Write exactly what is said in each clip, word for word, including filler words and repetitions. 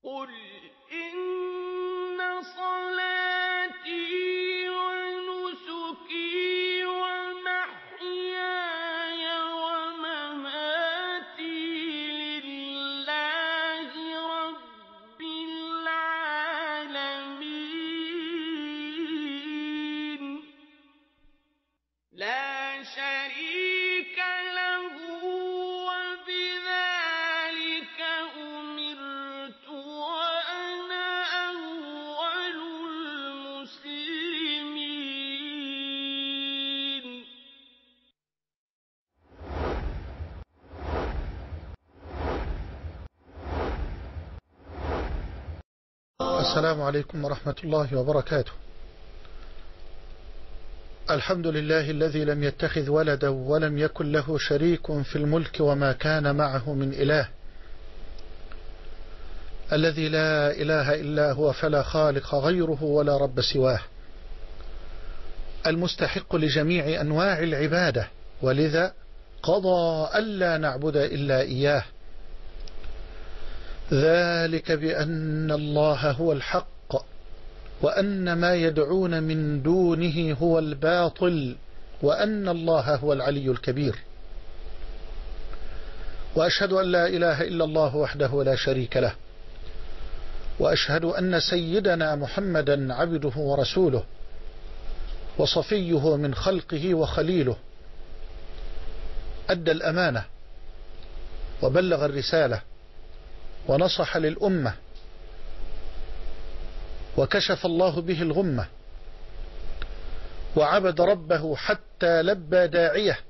قل إن صلاتي ونسكي ومحياي ومماتي لله رب العالمين لا شريك له وبذلك أمرت وأنا أول المسلمين. السلام عليكم ورحمة الله وبركاته. الحمد لله الذي لم يتخذ ولدا ولم يكن له شريك في الملك وما كان معه من إله، الذي لا إله إلا هو فلا خالق غيره ولا رب سواه، المستحق لجميع أنواع العبادة، ولذا قضى ألا نعبد إلا إياه، ذلك بأن الله هو الحق وأن ما يدعون من دونه هو الباطل وأن الله هو العلي الكبير. وأشهد أن لا إله إلا الله وحده لا شريك له، وأشهد أن سيدنا محمدا عبده ورسوله وصفيه من خلقه وخليله، أدى الأمانة وبلغ الرسالة ونصح للأمة وكشف الله به الغمة، وعبد ربه حتى لبى داعيه،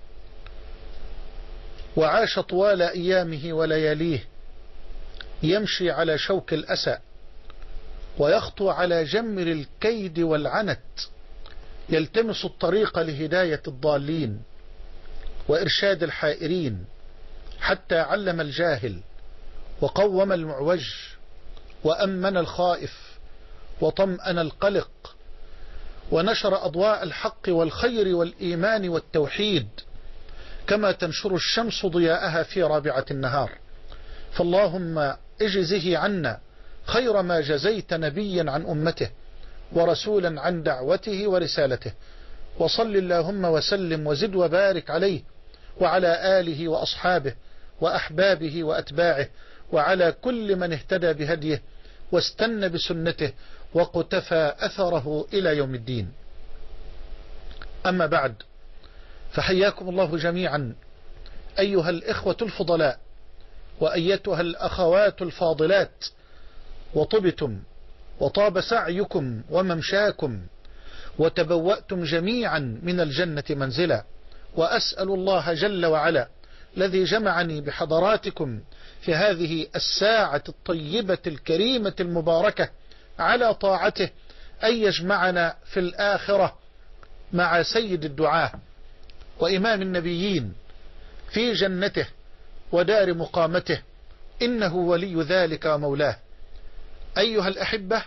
وعاش طوال أيامه ولياليه يمشي على شوك الأسى ويخطو على جمر الكيد والعنت، يلتمس الطريق لهداية الضالين وإرشاد الحائرين، حتى علم الجاهل وقوم المعوج وأمن الخائف وطمأن القلق، ونشر أضواء الحق والخير والإيمان والتوحيد كما تنشر الشمس ضياءها في رابعة النهار. فاللهم اجزه عنا خير ما جزيت نبيا عن أمته ورسولا عن دعوته ورسالته، وصل اللهم وسلم وزد وبارك عليه وعلى آله وأصحابه وأحبابه وأتباعه وعلى كل من اهتدى بهديه واستنى بسنته وقتفى أثره إلى يوم الدين. أما بعد، فحياكم الله جميعا أيها الإخوة الفضلاء وأيتها الأخوات الفاضلات، وطبتم وطاب سعيكم وممشاكم وتبوأتم جميعا من الجنة منزلا، وأسأل الله جل وعلا الذي جمعني بحضراتكم في هذه الساعة الطيبة الكريمة المباركة على طاعته أن يجمعنا في الآخرة مع سيد الدعاة وإمام النبيين في جنته ودار مقامته، إنه ولي ذلك ومولاه. أيها الأحبة،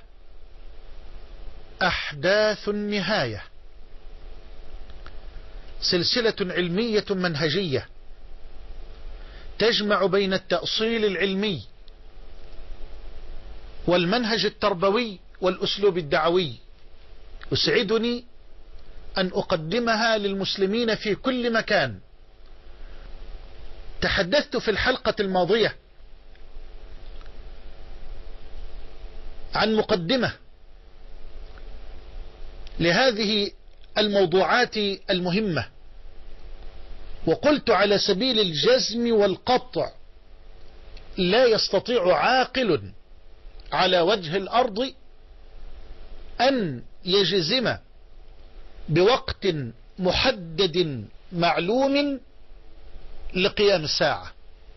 أحداث النهاية سلسلة علمية منهجية تجمع بين التأصيل العلمي والمنهج التربوي والأسلوب الدعوي. يسعدني أن أقدمها للمسلمين في كل مكان. تحدثت في الحلقة الماضية عن مقدمة لهذه الموضوعات المهمة، وقلت على سبيل الجزم والقطع لا يستطيع عاقل على وجه الأرض أن يجزم بوقت محدد معلوم لقيام الساعة،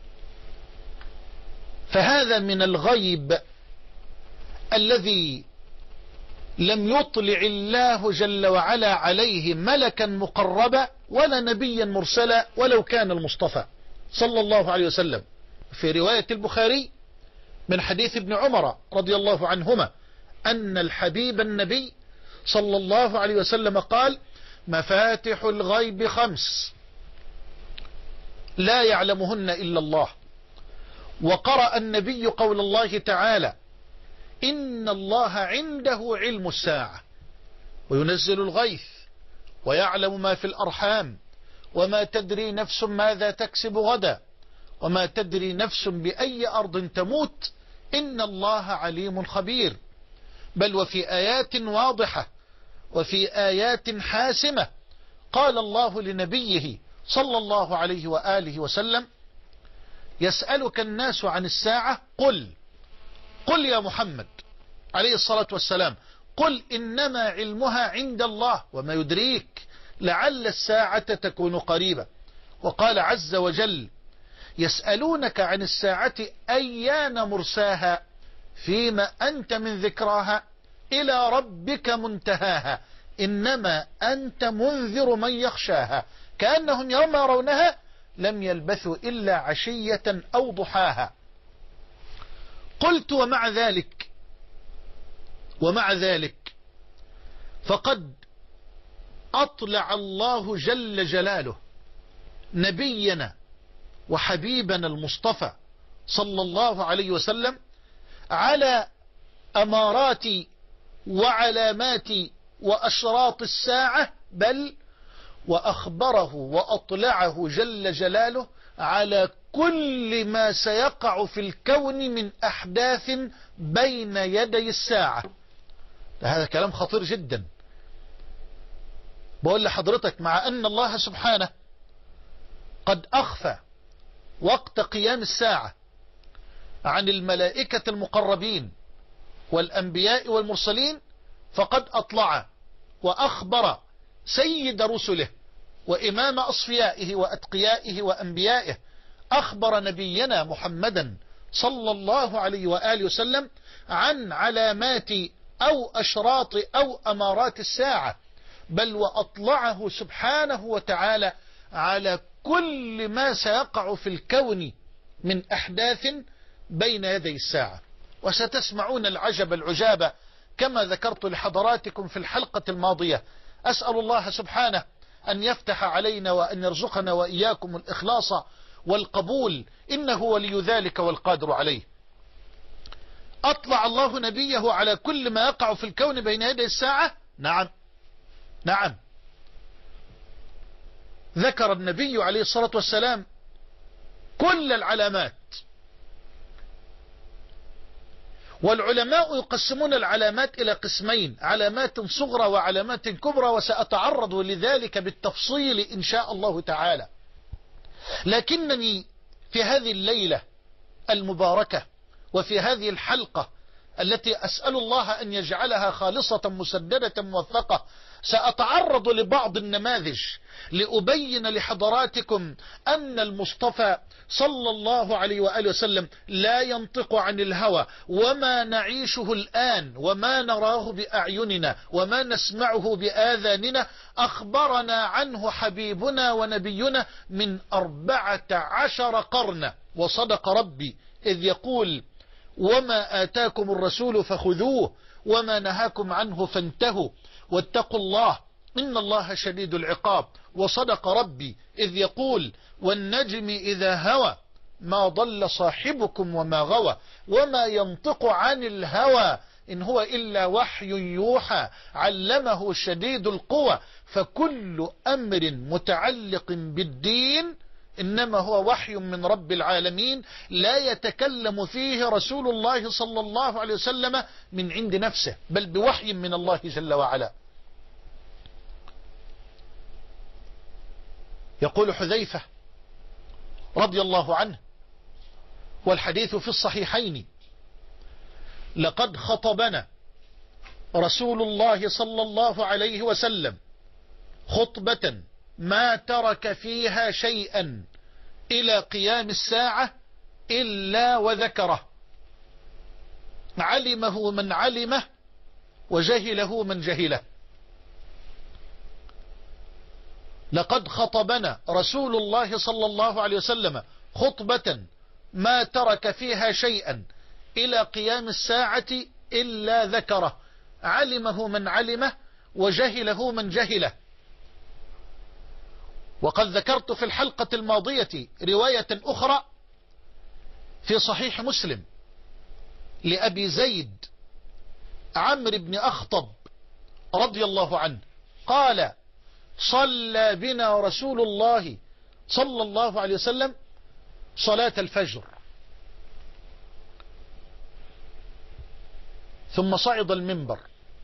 فهذا من الغيب الذي لم يطلع الله جل وعلا عليه ملكا مقربا ولا نبيا مرسلا ولو كان المصطفى صلى الله عليه وسلم. في رواية البخاري من حديث ابن عمر رضي الله عنهما أن الحبيب النبي صلى الله عليه وسلم قال: مفاتح الغيب خمس لا يعلمهن إلا الله، وقرأ النبي قول الله تعالى: إن الله عنده علم الساعة وينزل الغيث ويعلم ما في الأرحام وما تدري نفس ماذا تكسب غدا وما تدري نفس بأي أرض تموت إن الله عليم خبير. بل وفي آيات واضحة وفي آيات حاسمة قال الله لنبيه صلى الله عليه وآله وسلم: يسألك الناس عن الساعة قل قل يا محمد عليه الصلاة والسلام قل إنما علمها عند الله وما يدريك لعل الساعة تكون قريبة. وقال عز وجل: يسألونك عن الساعة أيان مرساها فيما أنت من ذكراها إلى ربك منتهاها إنما أنت منذر من يخشاها كأنهم يوم يرونها لم يلبثوا إلا عشية أو ضحاها. قلت: ومع ذلك ومع ذلك فقد أطلع الله جل جلاله نبينا وحبيبنا المصطفى صلى الله عليه وسلم على أمارات وعلامات وأشراط الساعة، بل وأخبره وأطلعه جل جلاله على كل ما سيقع في الكون من أحداث بين يدي الساعة. هذا كلام خطير جدا. بقول لحضرتك مع أن الله سبحانه قد أخفى وقت قيام الساعة عن الملائكة المقربين والأنبياء والمرسلين، فقد أطلع وأخبر سيد رسله وإمام أصفيائه وأتقيائه وأنبيائه، أخبر نبينا محمدا صلى الله عليه وآله وسلم عن علامات أو أشراط أو أمارات الساعة، بل وأطلعه سبحانه وتعالى على كل ما سيقع في الكون من أحداث بين يدي الساعة. وستسمعون العجب العجاب كما ذكرت لحضراتكم في الحلقة الماضية. أسأل الله سبحانه أن يفتح علينا وأن يرزقنا وإياكم الإخلاص والقبول، إنه ولي ذلك والقادر عليه. أطلع الله نبيه على كل ما يقع في الكون بين يدي الساعة. نعم نعم ذكر النبي عليه الصلاة والسلام كل العلامات، والعلماء يقسمون العلامات إلى قسمين: علامات صغرى وعلامات كبرى، وسأتعرض لذلك بالتفصيل إن شاء الله تعالى. لكنني في هذه الليلة المباركة وفي هذه الحلقة التي أسأل الله أن يجعلها خالصة مسددة موثقة سأتعرض لبعض النماذج لأبين لحضراتكم أن المصطفى صلى الله عليه وآله وسلم لا ينطق عن الهوى، وما نعيشه الآن وما نراه بأعيننا وما نسمعه بآذاننا أخبرنا عنه حبيبنا ونبينا من أربعة عشر قرنا. وصدق ربي إذ يقول: وما آتاكم الرسول فخذوه وما نهاكم عنه فانتهوا واتقوا الله إن الله شديد العقاب. وصدق ربي إذ يقول: والنجم إذا هوى ما ضل صاحبكم وما غوى وما ينطق عن الهوى إن هو إلا وحي يوحى علمه شديد القوى. فكل أمر متعلق بالدين إنما هو وحي من رب العالمين لا يتكلم فيه رسول الله صلى الله عليه وسلم من عند نفسه، بل بوحي من الله جل وعلا. يقول حذيفة رضي الله عنه، والحديث في الصحيحين: لقد خطبنا رسول الله صلى الله عليه وسلم خطبة ما ترك فيها شيئا إلى قيام الساعة إلا وذكره، علمه من علمه وجهله من جهله. لقد خطبنا رسول الله صلى الله عليه وسلم خطبة ما ترك فيها شيئا إلى قيام الساعة إلا ذكره، علمه من علمه وجهله من جهله. وقد ذكرت في الحلقة الماضية رواية أخرى في صحيح مسلم لأبي زيد عمرو بن أخطب رضي الله عنه قال صلى بنا رسول الله صلى الله عليه وسلم صلاة الفجر، ثم صعد المنبر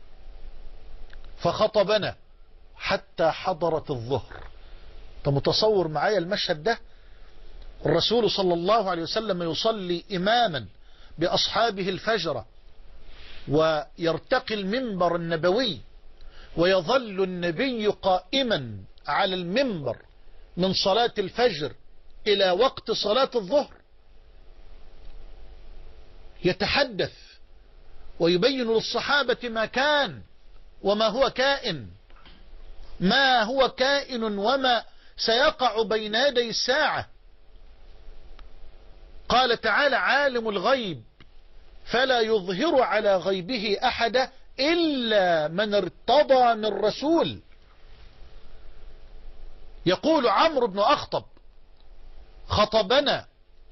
فخطبنا حتى حضرت الظهر. انت متصور معايا المشهد ده؟ الرسول صلى الله عليه وسلم يصلي إماما بأصحابه الفجر، ويرتقي المنبر النبوي، ويظل النبي قائما على المنبر من صلاة الفجر إلى وقت صلاة الظهر، يتحدث ويبين للصحابة ما كان وما هو كائن، ما هو كائن وما سيقع بين يدي الساعة. قال تعالى عالم الغيب فلا يظهر على غيبه أحد إلا من ارتضى من رسول. يقول عمرو بن أخطب خطبنا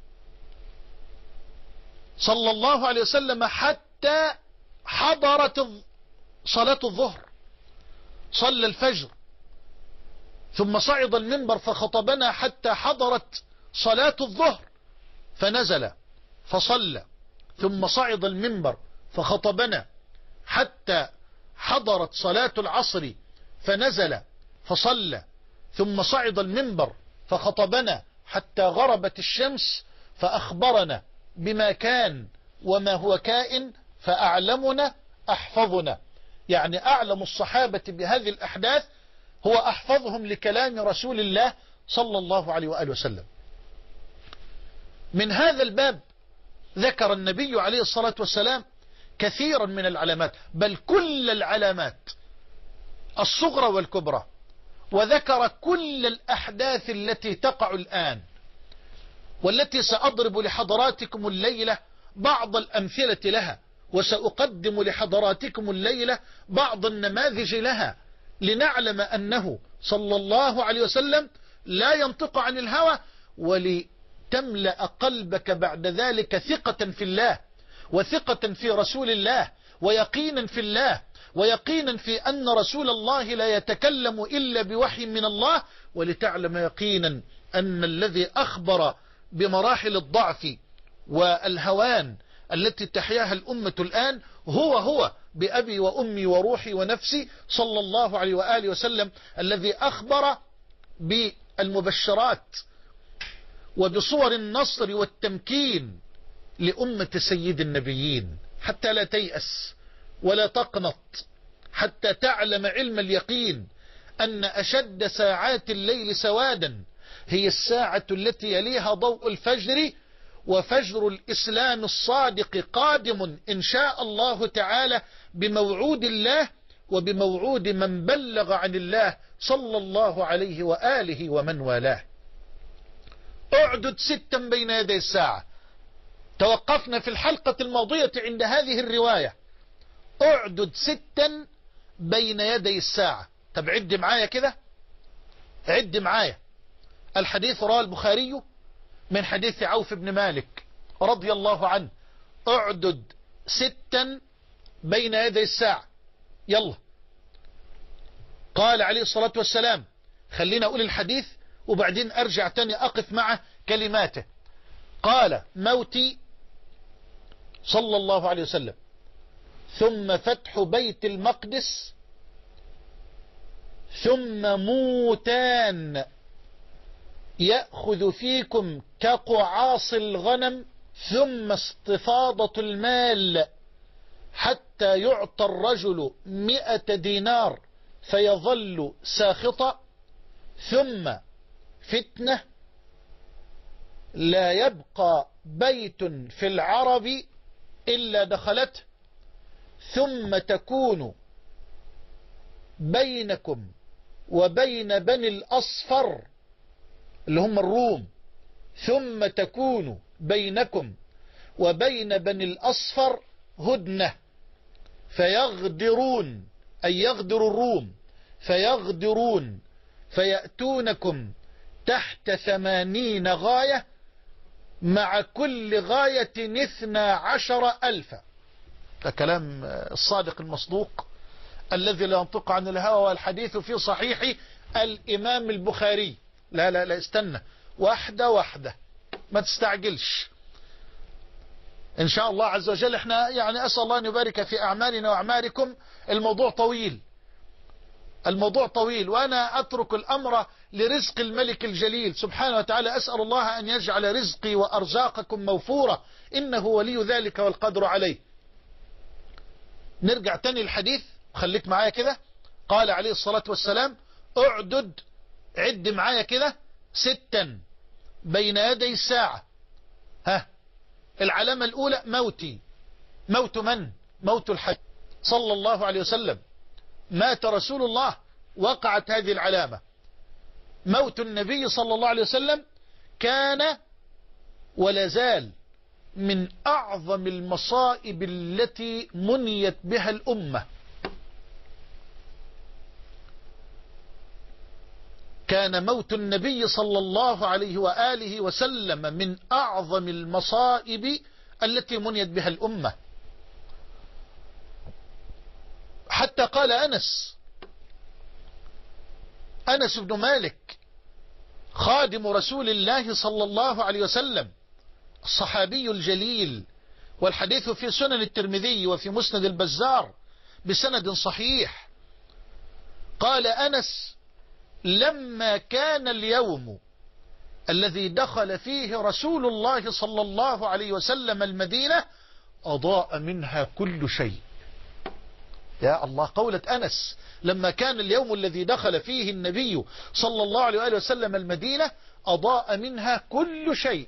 صلى الله عليه وسلم حتى حضرت صلاة الظهر، صلى الفجر ثم صعد المنبر فخطبنا حتى حضرت صلاة الظهر، فنزل فصلى ثم صعد المنبر فخطبنا حتى حضرت صلاة العصر، فنزل فصلى ثم صعد المنبر فخطبنا حتى غربت الشمس، فأخبرنا بما كان وما هو كائن، فأعلمنا أحفظنا. يعني أعلم الصحابة بهذه الأحداث هو أحفظهم لكلام رسول الله صلى الله عليه وآله وسلم. من هذا الباب ذكر النبي عليه الصلاة والسلام كثيرا من العلامات، بل كل العلامات الصغرى والكبرى، وذكر كل الأحداث التي تقع الآن، والتي سأضرب لحضراتكم الليلة بعض الأمثلة لها، وسأقدم لحضراتكم الليلة بعض النماذج لها، لنعلم أنه صلى الله عليه وسلم لا ينطق عن الهوى، ولتملأ قلبك بعد ذلك ثقة في الله، وثقة في رسول الله، ويقينا في الله، ويقينا في أن رسول الله لا يتكلم إلا بوحي من الله، ولتعلم يقينا أن الذي أخبر بمراحل الضعف والهوان التي تحياها الأمة الآن هو هو بأبي وأمي وروحي ونفسي صلى الله عليه وآله وسلم، الذي أخبر بالمبشرات وبصور النصر والتمكين لأمة سيد النبيين، حتى لا تيأس ولا تقنط، حتى تعلم علم اليقين أن أشد ساعات الليل سوادا هي الساعة التي يليها ضوء الفجر، وفجر الإسلام الصادق قادم إن شاء الله تعالى بموعود الله وبموعود من بلغ عن الله صلى الله عليه وآله ومن والاه. اعدد ستا بين يدي الساعة. توقفنا في الحلقة الماضية عند هذه الرواية. اعدد ستا بين يدي الساعة. طب عد معايا كده، عد معايا. الحديث رواه البخاري من حديث عوف بن مالك رضي الله عنه. اعدد ستا بين يدي الساعة. يلا. قال عليه الصلاة والسلام، خلينا أقول الحديث وبعدين أرجع تاني أقف مع كلماته. قال: موتي صلى الله عليه وسلم، ثم فتح بيت المقدس، ثم موتان يأخذ فيكم كقعاص الغنم، ثم استفاضة المال حتى يعطى الرجل مئة دينار فيظل ساخطا، ثم فتنة لا يبقى بيت في العرب إلا دخلته، ثم تكون بينكم وبين بني الأصفر اللي هم الروم، ثم تكون بينكم وبين بني الأصفر هدنة فيغدرون، أي يغدر الروم، فيغدرون فيأتونكم تحت ثمانين غاية مع كل غاية اثنى عشر ألفا. ده كلام الصادق المصدوق الذي لا ينطق عن الهوى، والحديث في صحيح الإمام البخاري. لا لا لا استنى، واحدة واحدة، ما تستعجلش. إن شاء الله عز وجل احنا يعني أسأل الله أن يبارك في أعمالنا وأعمالكم. الموضوع طويل، الموضوع طويل، وأنا أترك الأمر لرزق الملك الجليل سبحانه وتعالى. أسأل الله أن يجعل رزقي وأرزاقكم موفورة، إنه ولي ذلك والقدر عليه. نرجع تاني الحديث، خليك معايا كده. قال عليه الصلاة والسلام: اعدد، عد معايا كده، ستا بين يدي الساعة. ها، العلامة الأولى موتي. موت من؟ موت الحبيب صلى الله عليه وسلم. مات رسول الله، وقعت هذه العلامة. موت النبي صلى الله عليه وسلم كان ولا زال من أعظم المصائب التي منيت بها الأمة. كان موت النبي صلى الله عليه وآله وسلم من أعظم المصائب التي منيت بها الأمة. حتى قال أنس أنس بن مالك خادم رسول الله صلى الله عليه وسلم، الصحابي الجليل، والحديث في سنن الترمذي وفي مسند البزار بسند صحيح. قال أنس: لما كان اليوم الذي دخل فيه رسول الله صلى الله عليه وسلم المدينة أضاء منها كل شيء. يا الله، قولة أنس: لما كان اليوم الذي دخل فيه النبي صلى الله عليه وآله وسلم المدينة أضاء منها كل شيء.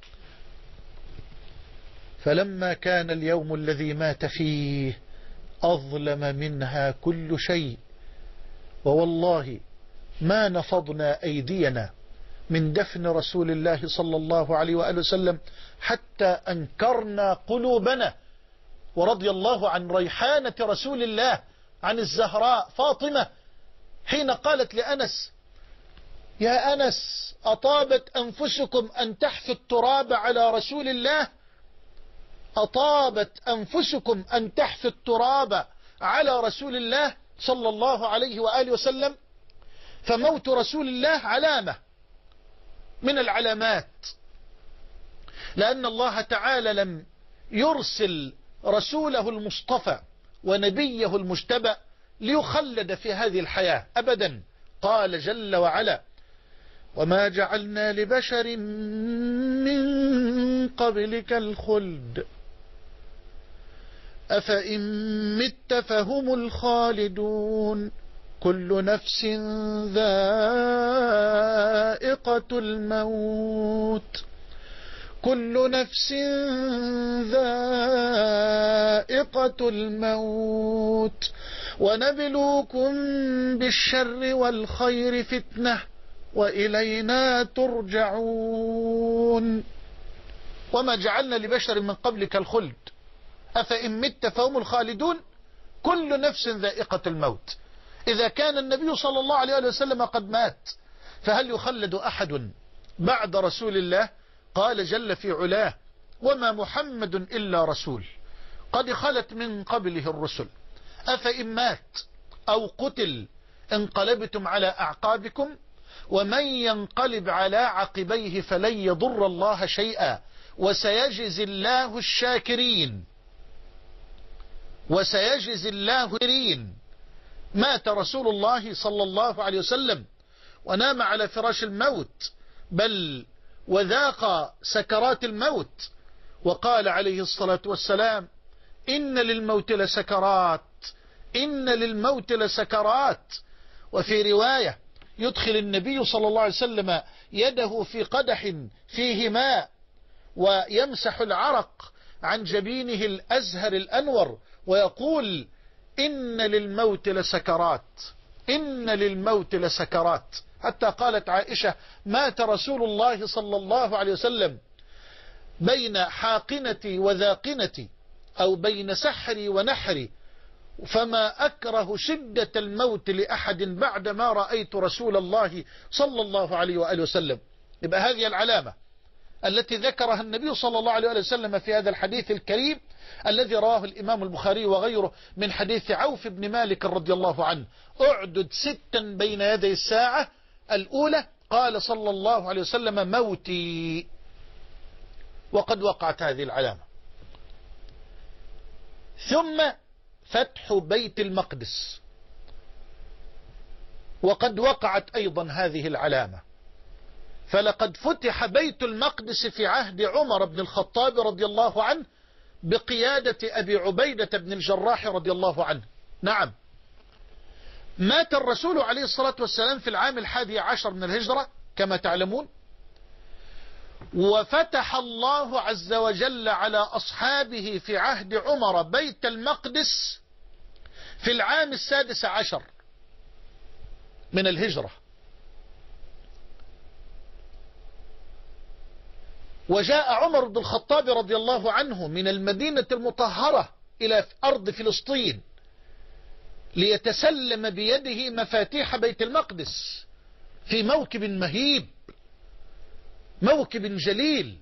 فلما كان اليوم الذي مات فيه أظلم منها كل شيء. ووالله ما نفضنا أيدينا من دفن رسول الله صلى الله عليه وآله وسلم حتى أنكرنا قلوبنا. ورضي الله عن ريحانة رسول الله، عن الزهراء فاطمة، حين قالت لأنس: يا أنس، أطابت أنفسكم أن تحثوا التراب على رسول الله؟ أطابت أنفسكم أن تحثوا التراب على رسول الله صلى الله عليه وآله وسلم؟ فموت رسول الله علامة من العلامات، لأن الله تعالى لم يرسل رسوله المصطفى ونبيه المجتبى ليخلد في هذه الحياة أبدا. قال جل وعلا: وما جعلنا لبشر من قبلك الخلد أفإن مت فهم الخالدون كل نفس ذائقة الموت كل نفس ذائقة الموت ونبلوكم بالشر والخير فتنة وإلينا ترجعون. وما جعلنا لبشر من قبلك الخلد أفإن مت فهم الخالدون كل نفس ذائقة الموت. إذا كان النبي صلى الله عليه وسلم قد مات، فهل يخلد أحد بعد رسول الله؟ قال جل في علاه: وما محمد إلا رسول قد خلت من قبله الرسل أفإن مات أو قتل انقلبتم على أعقابكم ومن ينقلب على عقبيه فلن يضر الله شيئا وسيجزي الله الشاكرين وسيجزي الله الشاكرين. مات رسول الله صلى الله عليه وسلم ونام على فراش الموت، بل وذاق سكرات الموت، وقال عليه الصلاة والسلام: إن للموت لسكرات إن للموت لسكرات. وفي رواية: يدخل النبي صلى الله عليه وسلم يده في قدح فيه ماء ويمسح العرق عن جبينه الأزهر الأنور ويقول: إن للموت لسكرات إن للموت لسكرات. حتى قالت عائشة: مات رسول الله صلى الله عليه وسلم بين حاقنتي وذاقنتي، أو بين سحري ونحري، فما أكره شدة الموت لأحد بعدما رأيت رسول الله صلى الله عليه وآله وسلم. يبقى هذه العلامة التي ذكرها النبي صلى الله عليه وسلم في هذا الحديث الكريم الذي رواه الإمام البخاري وغيره من حديث عوف بن مالك رضي الله عنه: اعدد ستا بين يدي الساعة الأولى، قال صلى الله عليه وسلم: موتي. وقد وقعت هذه العلامة. ثم فتح بيت المقدس، وقد وقعت أيضا هذه العلامة، فلقد فتح بيت المقدس في عهد عمر بن الخطاب رضي الله عنه بقيادة أبي عبيدة بن الجراح رضي الله عنه. نعم، مات الرسول عليه الصلاة والسلام في العام الحادي عشر من الهجرة كما تعلمون، وفتح الله عز وجل على أصحابه في عهد عمر بيت المقدس في العام السادس عشر من الهجرة. وجاء عمر بن الخطاب رضي الله عنه من المدينة المطهرة إلى أرض فلسطين ليتسلم بيده مفاتيح بيت المقدس في موكب مهيب، موكب جليل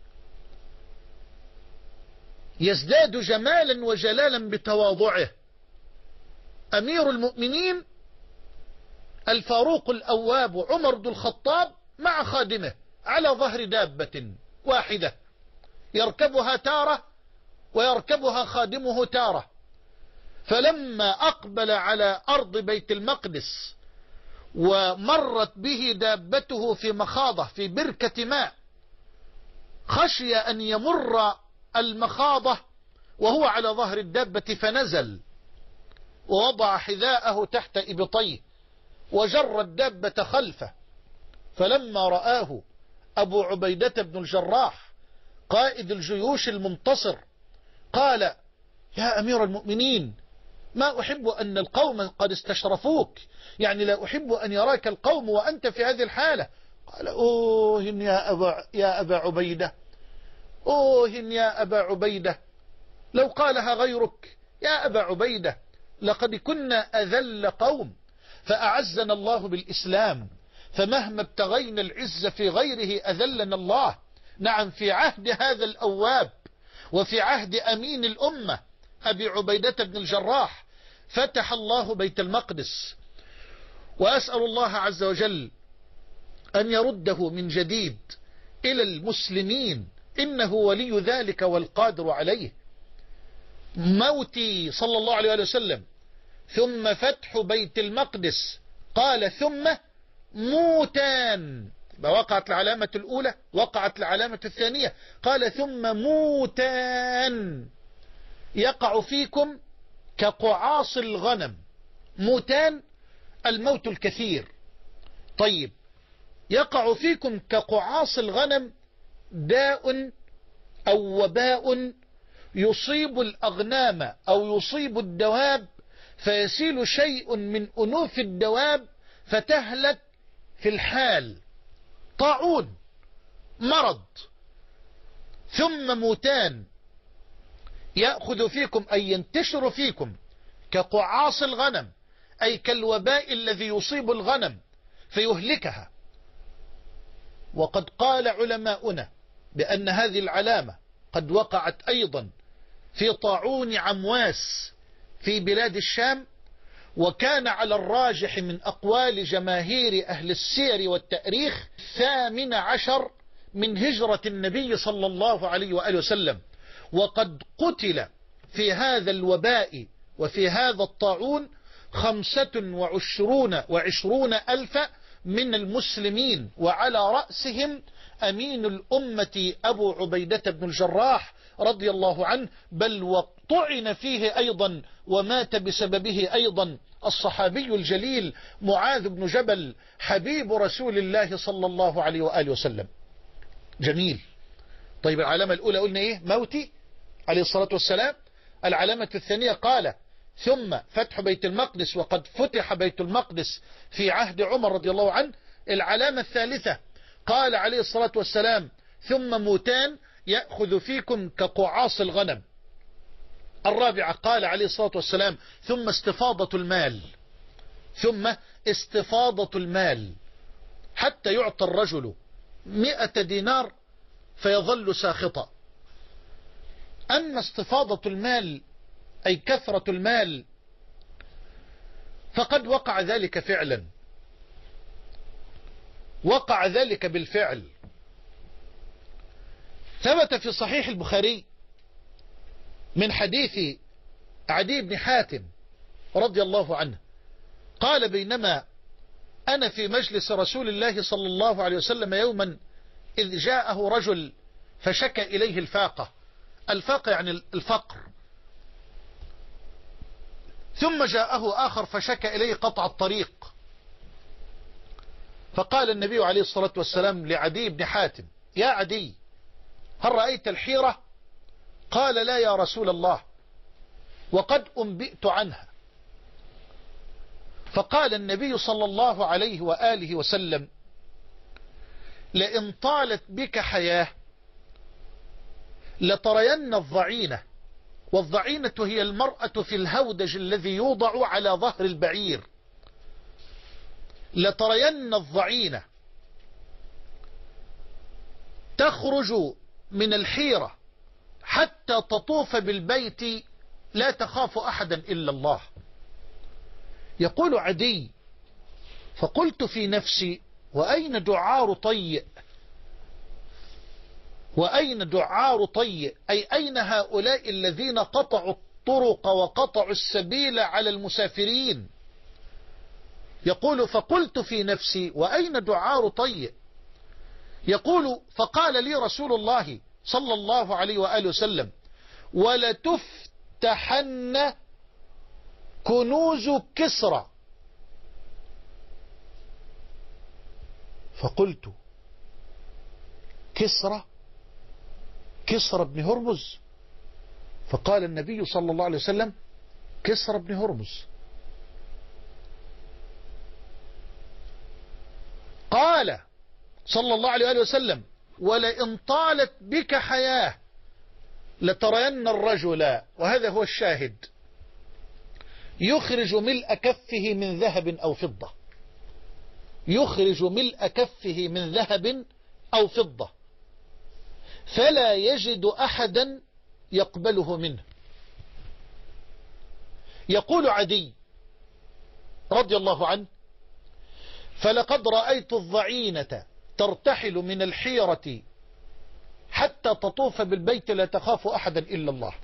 يزداد جمالا وجلالا بتواضعه. أمير المؤمنين الفاروق الأواب عمر بن الخطاب مع خادمه على ظهر دابة واحدة يركبها تارة ويركبها خادمه تارة. فلما أقبل على أرض بيت المقدس ومرت به دابته في مخاضة في بركة ماء، خشي أن يمر المخاضة وهو على ظهر الدابة، فنزل ووضع حذاءه تحت إبطيه وجر الدابة خلفه. فلما رآه أبو عبيدة بن الجراح قائد الجيوش المنتصر قال: يا أمير المؤمنين، ما أحب أن القوم قد استشرفوك، يعني لا أحب أن يراك القوم وأنت في هذه الحالة. قال: أوه يا أبا, يا أبا عبيدة، أوه يا أبا عبيدة، لو قالها غيرك يا أبا عبيدة لقد كنا أذل قوم فأعزنا الله بالإسلام، فمهما ابتغينا العز في غيره أذلنا الله. نعم، في عهد هذا الأواب وفي عهد أمين الأمة أبي عبيدة بن الجراح فتح الله بيت المقدس، وأسأل الله عز وجل أن يرده من جديد إلى المسلمين، إنه ولي ذلك والقادر عليه. موتي صلى الله عليه وسلم، ثم فتح بيت المقدس، قال: ثم موتان. وقعت العلامة الأولى، وقعت العلامة الثانية، قال: ثم موتان يقع فيكم كقعاص الغنم. موتان الموت الكثير. طيب، يقع فيكم كقعاص الغنم داء أو وباء يصيب الأغنام أو يصيب الدواب، فيسيل شيء من أنوف الدواب فتهلك في الحال. طاعون، مرض. ثم موتان يأخذ فيكم أي ينتشر فيكم كقعاص الغنم، أي كالوباء الذي يصيب الغنم فيهلكها. وقد قال علماؤنا بأن هذه العلامة قد وقعت أيضا في طاعون عمواس في بلاد الشام، وكان على الراجح من أقوال جماهير أهل السير والتاريخ الثامن عشر من هجرة النبي صلى الله عليه وآله وسلم. وقد قتل في هذا الوباء وفي هذا الطاعون خمسة وعشرون وعشرون ألف من المسلمين، وعلى رأسهم أمين الأمة أبو عبيدة بن الجراح رضي الله عنه، بل وطعن فيه أيضا ومات بسببه أيضا الصحابي الجليل معاذ بن جبل حبيب رسول الله صلى الله عليه وآله وسلم. جميل. طيب، العلامة الأولى قلنا إيه؟ موتي عليه الصلاة والسلام. العلامة الثانية قال: ثم فتح بيت المقدس، وقد فتح بيت المقدس في عهد عمر رضي الله عنه. العلامة الثالثة قال عليه الصلاة والسلام: ثم موتان يأخذ فيكم كقعاص الغنم. الرابعة قال عليه الصلاة والسلام: ثم استفاضة المال، ثم استفاضة المال، حتى يعطى الرجل مئة دينار فيظل ساخطا. أما استفاضة المال أي كثرة المال فقد وقع ذلك فعلا، وقع ذلك بالفعل. ثبت في صحيح البخاري من حديث عدي بن حاتم رضي الله عنه قال: بينما أنا في مجلس رسول الله صلى الله عليه وسلم يوما إذ جاءه رجل فشكى إليه الفاقة. الفاقة يعني الفقر. ثم جاءه آخر فشكى إليه قطع الطريق. فقال النبي عليه الصلاة والسلام لعدي بن حاتم: يا عدي، هل رأيت الحيرة؟ قال: لا يا رسول الله، وقد أنبئت عنها. فقال النبي صلى الله عليه وآله وسلم: لئن طالت بك حياة لترين الضعينة، والضعينة هي المرأة في الهودج الذي يوضع على ظهر البعير. لترين الضعينة تخرج من الحيرة حتى تطوف بالبيت لا تخاف أحدا إلا الله. يقول عدي: فقلت في نفسي: وأين دعار طيء؟ وأين دعار طيء؟ أي أين هؤلاء الذين قطعوا الطرق وقطعوا السبيل على المسافرين؟ يقول: فقلت في نفسي: وأين دعار طيء؟ يقول: فقال لي رسول الله صلى الله عليه وآله وسلم: ولتفتحن كنوز كسرى. فقلت: كسرى؟ كسرى بن هرمز؟ فقال النبي صلى الله عليه وسلم: كسرى بن هرمز. قال صلى الله عليه وسلم: ولئن طالت بك حياة لترين الرجل، وهذا هو الشاهد، يخرج ملء كفه من ذهب أو فضة، يخرج ملء كفه من ذهب أو فضة، فلا يجد أحدا يقبله منه. يقول عدي رضي الله عنه: فلقد رأيت الضعينة ترتحل من الحيرة حتى تطوف بالبيت لا تخاف أحدا إلا الله،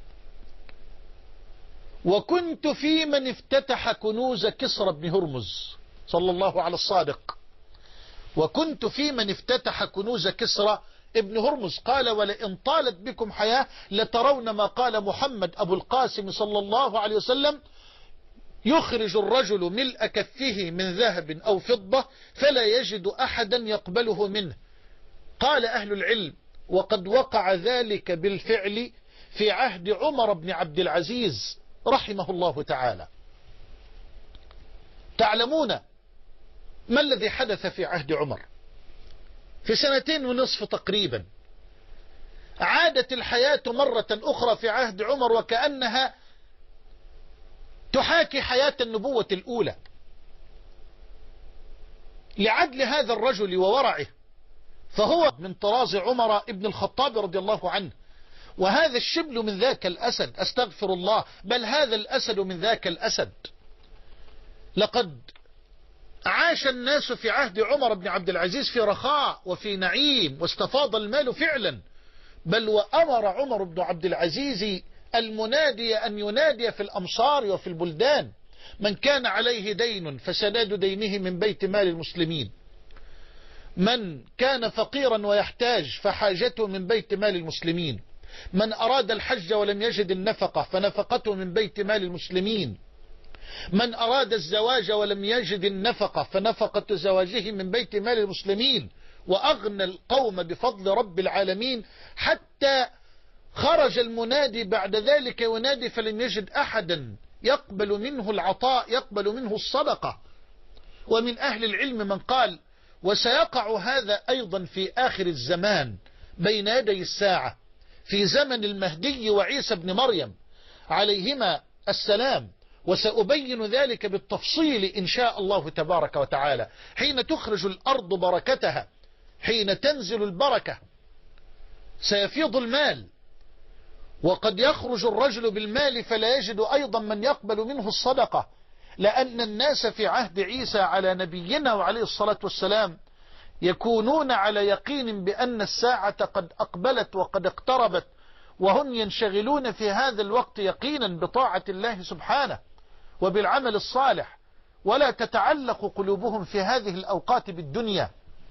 وكنت في من افتتح كنوز كسرى بن هرمز صلى الله على الصادق، وكنت في من افتتح كنوز كسرى ابن هرمز. قال: ولئن طالت بكم حياة لترون ما قال محمد أبو القاسم صلى الله عليه وسلم: يخرج الرجل ملء كفه من ذهب أو فضة فلا يجد أحدا يقبله منه. قال أهل العلم: وقد وقع ذلك بالفعل في عهد عمر بن عبد العزيز رحمه الله تعالى. تعلمون ما الذي حدث في عهد عمر؟ في سنتين ونصف تقريبا عادت الحياة مرة أخرى في عهد عمر وكأنها تحاكي حياة النبوة الأولى، لعدل هذا الرجل وورعه، فهو من طراز عمر ابن الخطاب رضي الله عنه، وهذا الشبل من ذاك الأسد، أستغفر الله، بل هذا الأسد من ذاك الأسد. لقد عاش الناس في عهد عمر بن عبد العزيز في رخاء وفي نعيم واستفاض المال فعلا، بل وأمر عمر بن عبد العزيز المنادي أن ينادي في الأمصار وفي البلدان: من كان عليه دين فسداد دينه من بيت مال المسلمين، من كان فقيرا ويحتاج فحاجته من بيت مال المسلمين، من أراد الحج ولم يجد النفقة فنفقته من بيت مال المسلمين، من أراد الزواج ولم يجد النفقة فنفقة زواجه من بيت مال المسلمين. وأغنى القوم بفضل رب العالمين، حتى خرج المنادي بعد ذلك ينادي فلم يجد أحدا يقبل منه العطاء، يقبل منه الصدقة. ومن أهل العلم من قال: وسيقع هذا أيضا في آخر الزمان بين يدي الساعة، في زمن المهدي وعيسى بن مريم عليهما السلام، وسأبين ذلك بالتفصيل إن شاء الله تبارك وتعالى، حين تخرج الأرض بركتها، حين تنزل البركة سيفيض المال، وقد يخرج الرجل بالمال فلا يجد أيضا من يقبل منه الصدقة، لأن الناس في عهد عيسى على نبينا وعليه الصلاة والسلام يكونون على يقين بأن الساعة قد أقبلت وقد اقتربت، وهم ينشغلون في هذا الوقت يقينا بطاعة الله سبحانه وبالعمل الصالح، ولا تتعلق قلوبهم في هذه الأوقات بالدنيا.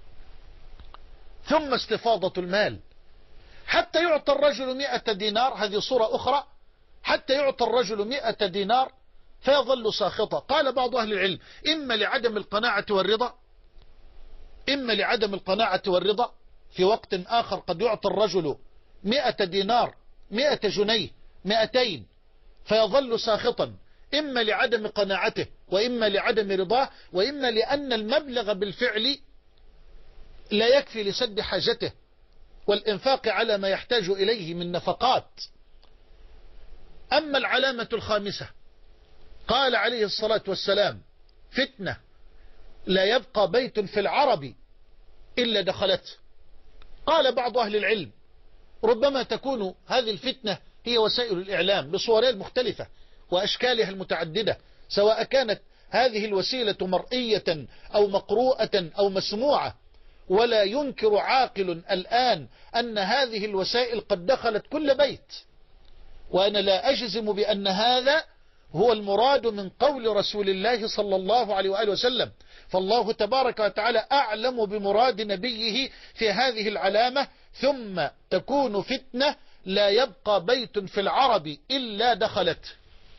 ثم استفاضة المال حتى يعطى الرجل مئة دينار، هذه صورة أخرى، حتى يعطى الرجل مئة دينار فيظل ساخطا. قال بعض أهل العلم إما لعدم القناعة والرضا، إما لعدم القناعة والرضا، في وقت آخر قد يعطى الرجل مئة دينار، مئة جنيه، مئتين، فيظل ساخطا، إما لعدم قناعته، وإما لعدم رضاه، وإما لأن المبلغ بالفعل لا يكفي لسد حاجته والإنفاق على ما يحتاج إليه من نفقات. أما العلامة الخامسة، قال عليه الصلاة والسلام: فتنة لا يبقى بيت في العرب إلا دخلته. قال بعض أهل العلم ربما تكون هذه الفتنة هي وسائل الإعلام بصورها المختلفة وأشكالها المتعددة، سواء كانت هذه الوسيلة مرئية أو مقروءة أو مسموعة. ولا ينكر عاقل الآن أن هذه الوسائل قد دخلت كل بيت، وأنا لا أجزم بأن هذا هو المراد من قول رسول الله صلى الله عليه وآله وسلم، فالله تبارك وتعالى أعلم بمراد نبيه في هذه العلامة: ثم تكون فتنة لا يبقى بيت في العرب إلا دخلت.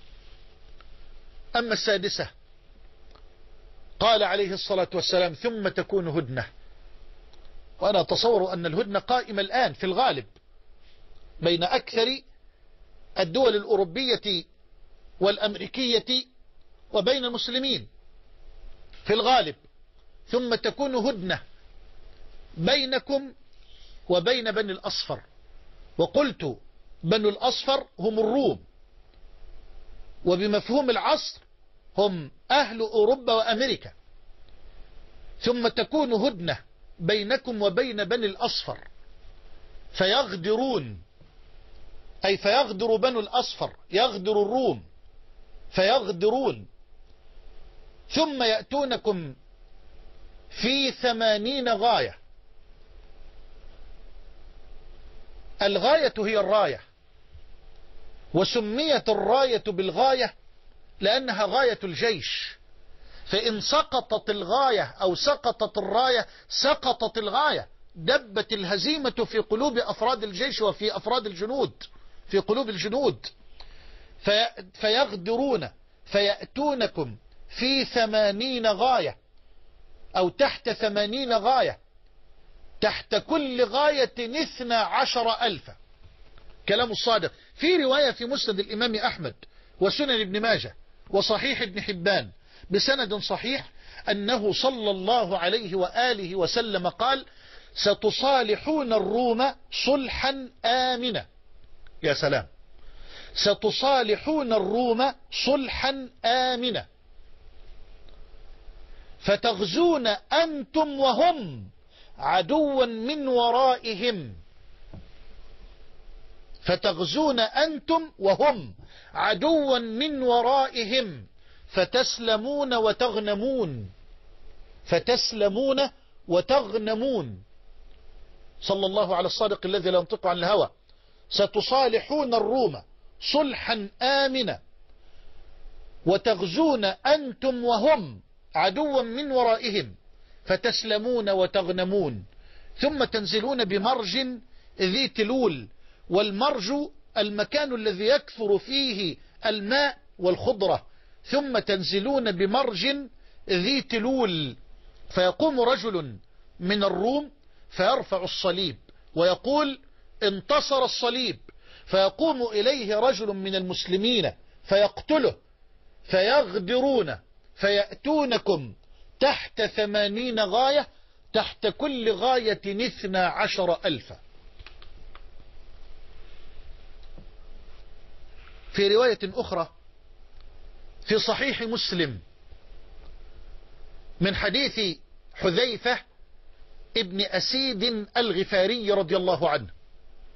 أما السادسة، قال عليه الصلاة والسلام: ثم تكون هدنة. وأنا أتصور أن الهدنة قائمة الآن في الغالب بين أكثر الدول الأوروبية والأمريكية وبين المسلمين في الغالب. ثم تكون هدنة بينكم وبين بني الأصفر، وقلت بني الأصفر هم الروم، وبمفهوم العصر هم أهل أوروبا وأمريكا. ثم تكون هدنة بينكم وبين بني الأصفر فيغدرون، أي فيغدر بنو الأصفر، يغدر الروم فيغدرون، ثم يأتونكم في ثمانين غاية. الغاية هي الراية، وسميت الراية بالغاية لأنها غاية الجيش، فإن سقطت الغاية أو سقطت الراية سقطت الغاية، دبت الهزيمة في قلوب أفراد الجيش وفي أفراد الجنود، في قلوب الجنود. في فيغدرون فيأتونكم في ثمانين غاية أو تحت ثمانين غاية، تحت كل غاية اثنى عشر ألفا. كلام الصادق. في رواية في مسند الإمام أحمد وسنن ابن ماجه وصحيح ابن حبان بسند صحيح أنه صلى الله عليه وآله وسلم قال: ستصالحون الروم صلحا آمنا. يا سلام، ستصالحون الروم صلحا آمنا، فتغزون أنتم وهم عدوا من ورائهم، فتغزون أنتم وهم عدوا من ورائهم، فتسلمون وتغنمون، فتسلمون وتغنمون. صلى الله على الصادق الذي لا ينطق عن الهوى. ستصالحون الروم صلحا آمنا، وتغزون أنتم وهم عدوا من ورائهم، فتسلمون وتغنمون، ثم تنزلون بمرج ذي تلول. والمرج المكان الذي يكثر فيه الماء والخضرة. ثم تنزلون بمرج ذي تلول، فيقوم رجل من الروم فيرفع الصليب ويقول: انتصر الصليب، فيقوم إليه رجل من المسلمين فيقتله، فيغدرون فيأتونكم تحت ثمانين غاية، تحت كل غاية اثنى عشر ألفا. في رواية أخرى في صحيح مسلم من حديث حذيفة ابن أسيد الغفاري رضي الله عنه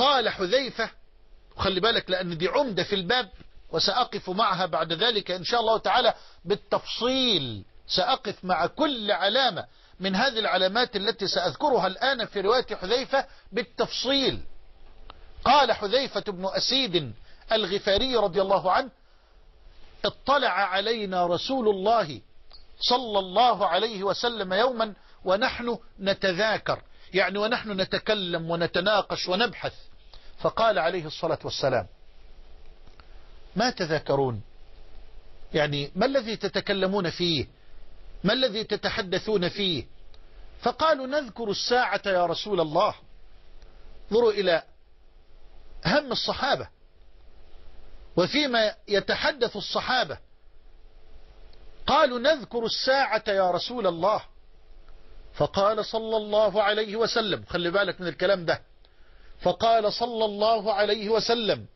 قال حذيفة، خلي بالك لأن دي عمدة في الباب وسأقف معها بعد ذلك إن شاء الله تعالى بالتفصيل، سأقف مع كل علامة من هذه العلامات التي سأذكرها الآن في رواية حذيفة بالتفصيل. قال حذيفة بن أسيد الغفاري رضي الله عنه: اطلع علينا رسول الله صلى الله عليه وسلم يوما ونحن نتذاكر، يعني ونحن نتكلم ونتناقش ونبحث، فقال عليه الصلاة والسلام: ما تذاكرون؟ يعني ما الذي تتكلمون فيه؟ ما الذي تتحدثون فيه؟ فقالوا: نذكر الساعة يا رسول الله. انظروا إلى هم الصحابة وفيما يتحدث الصحابة. قالوا: نذكر الساعة يا رسول الله. فقال صلى الله عليه وسلم، خلي بالك من الكلام ده، فقال صلى الله عليه وسلم: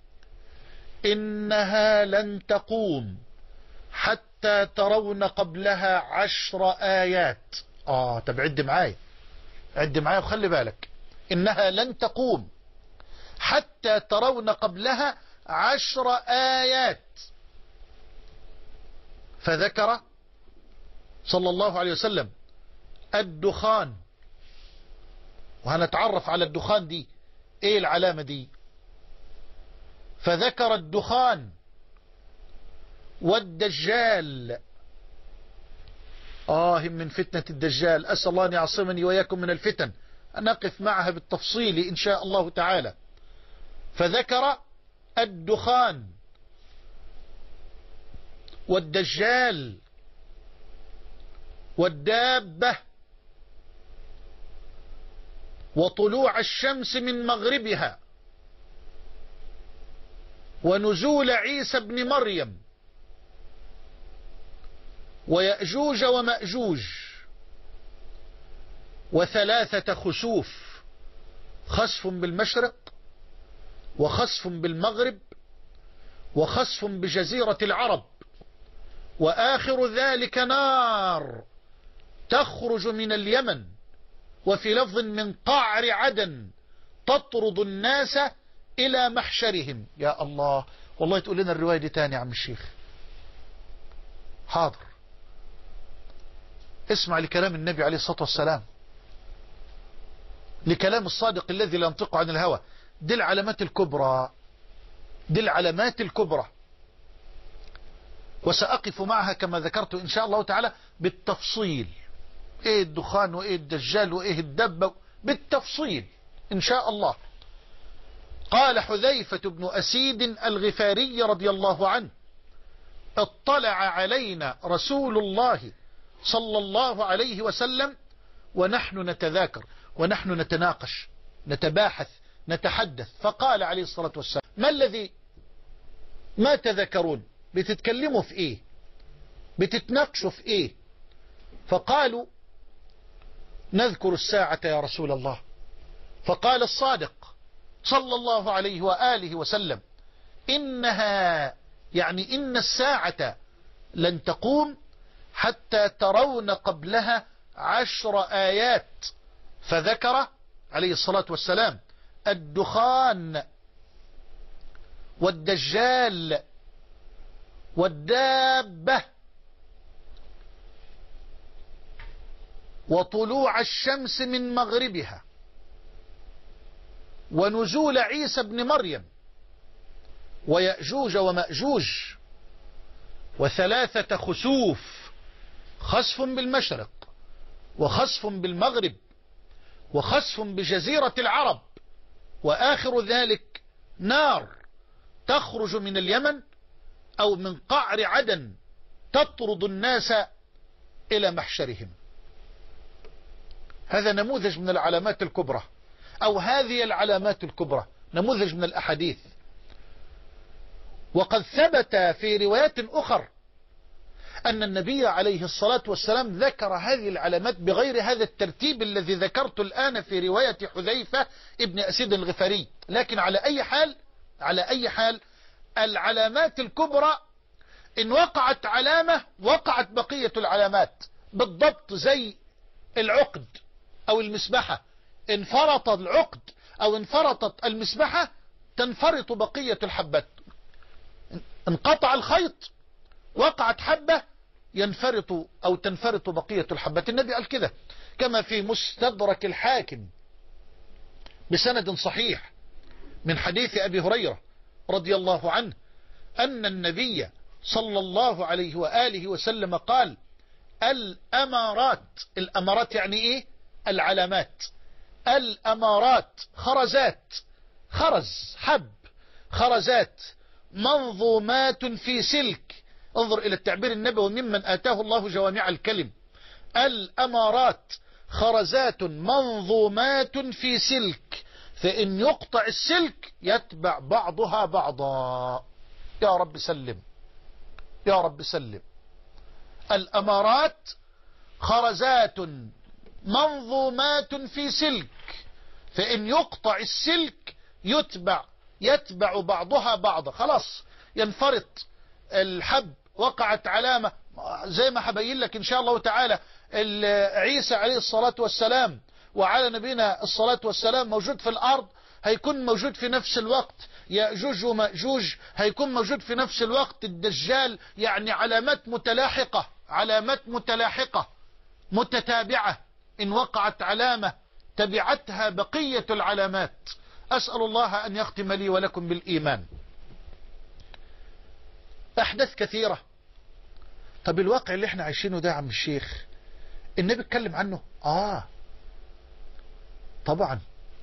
إنها لن تقوم حتى ترون قبلها عشر آيات. آه طب عد معاي، عد معاي وخلي بالك. إنها لن تقوم حتى ترون قبلها عشر آيات. فذكر صلى الله عليه وسلم الدخان، وهنتعرف على الدخان دي ايه العلامة دي. فذكر الدخان والدجال. آه من فتنة الدجال، أسأل الله أن يعصمني وإياكم من الفتن، نقف معها بالتفصيل إن شاء الله تعالى. فذكر الدخان والدجال والدابة وطلوع الشمس من مغربها ونزول عيسى بن مريم ويأجوج ومأجوج وثلاثة خسوف: خسف بالمشرق وخسف بالمغرب وخسف بجزيرة العرب، وآخر ذلك نار تخرج من اليمن، وفي لفظ من قعر عدن تطرد الناس إلى محشرهم. يا الله، والله تقول لنا الرواية دي تاني يا عم الشيخ. حاضر، اسمع لكلام النبي عليه الصلاة والسلام، لكلام الصادق الذي لا ينطق عن الهوى. دي العلامات الكبرى، دي العلامات الكبرى، وسأقف معها كما ذكرت إن شاء الله تعالى بالتفصيل. ايه الدخان وايه الدجال وايه الدبة بالتفصيل إن شاء الله. قال حذيفة بن أسيد الغفاري رضي الله عنه: اطلع علينا رسول الله صلى الله عليه وسلم ونحن نتذاكر، ونحن نتناقش نتباحث نتحدث. فقال عليه الصلاة والسلام: ما الذي ما تذكرون؟ بتتكلموا في ايه؟ بتتناقشوا في ايه؟ فقالوا: نذكر الساعة يا رسول الله. فقال الصادق صلى الله عليه وآله وسلم: إنها، يعني إن الساعة لن تقوم حتى ترون قبلها عشر آيات. فذكر عليه الصلاة والسلام الدخان والدجال والدابة وطلوع الشمس من مغربها ونزول عيسى بن مريم ويأجوج ومأجوج وثلاثة خسوف: خسف بالمشرق وخسف بالمغرب وخسف بجزيرة العرب، وآخر ذلك نار تخرج من اليمن أو من قعر عدن تطرد الناس إلى محشرهم. هذا نموذج من العلامات الكبرى، أو هذه العلامات الكبرى، نموذج من الأحاديث. وقد ثبت في روايات أخر أن النبي عليه الصلاة والسلام ذكر هذه العلامات بغير هذا الترتيب الذي ذكرت الآن في رواية حذيفة ابن أسيد الغفاري. لكن على أي حال على أي حال العلامات الكبرى إن وقعت علامة وقعت بقية العلامات بالضبط، زي العقد أو المسبحة، إن فرط العقد أو انفرطت المسبحة تنفرط بقية الحبات. انقطع الخيط وقعت حبة ينفرط أو تنفرط بقية الحبات. النبي قال كده كما في مستدرك الحاكم بسند صحيح من حديث أبي هريرة رضي الله عنه أن النبي صلى الله عليه وآله وسلم قال: الأمارات، الأمارات يعني إيه؟ العلامات. الأمارات خرزات، خرز حب، خرزات منظومات في سلك. انظر إلى التعبير النبوي ممن آتاه الله جوامع الكلم. الأمارات خرزات منظومات في سلك، فإن يقطع السلك يتبع بعضها بعضا. يا رب سلم، يا رب سلم. الأمارات خرزات منظومات في سلك، فإن يقطع السلك يتبع يتبع بعضها بعضا. خلاص ينفرط الحب، وقعت علامة زي ما هبين لك إن شاء الله تعالى. عيسى عليه الصلاة والسلام وعلى نبينا الصلاة والسلام موجود في الأرض، هيكون موجود في نفس الوقت يأجوج ومأجوج، هيكون موجود في نفس الوقت الدجال. يعني علامات متلاحقة، علامات متلاحقة متتابعة، إن وقعت علامة تبعتها بقية العلامات. أسأل الله أن يختم لي ولكم بالإيمان. أحداث كثيرة. طب الواقع اللي احنا عايشينه ده يا عم الشيخ النبي اتكلم عنه؟ آه طبعا.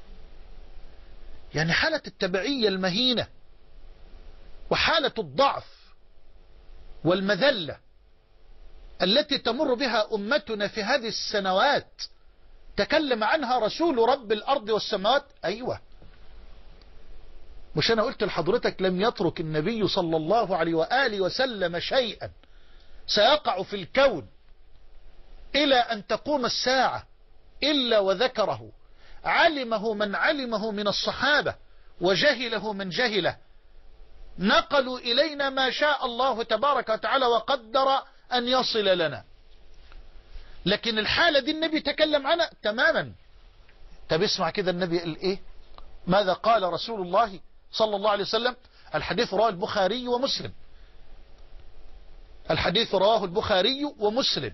يعني حالة التبعية المهينة وحالة الضعف والمذلة التي تمر بها أمتنا في هذه السنوات تكلم عنها رسول رب الأرض والسماوات. أيوة، مش أنا قلت لحضرتك لم يترك النبي صلى الله عليه وآله وسلم شيئا سيقع في الكون إلى أن تقوم الساعة إلا وذكره، علمه من علمه من الصحابة وجهله من جهله. نقلوا إلينا ما شاء الله تبارك وتعالى وقدر أن يصل لنا. لكن الحالة دي النبي تكلم عنها تماما. طب اسمع كده النبي قال إيه؟ ماذا قال رسول الله صلى الله عليه وسلم؟ الحديث رواه البخاري ومسلم، الحديث رواه البخاري ومسلم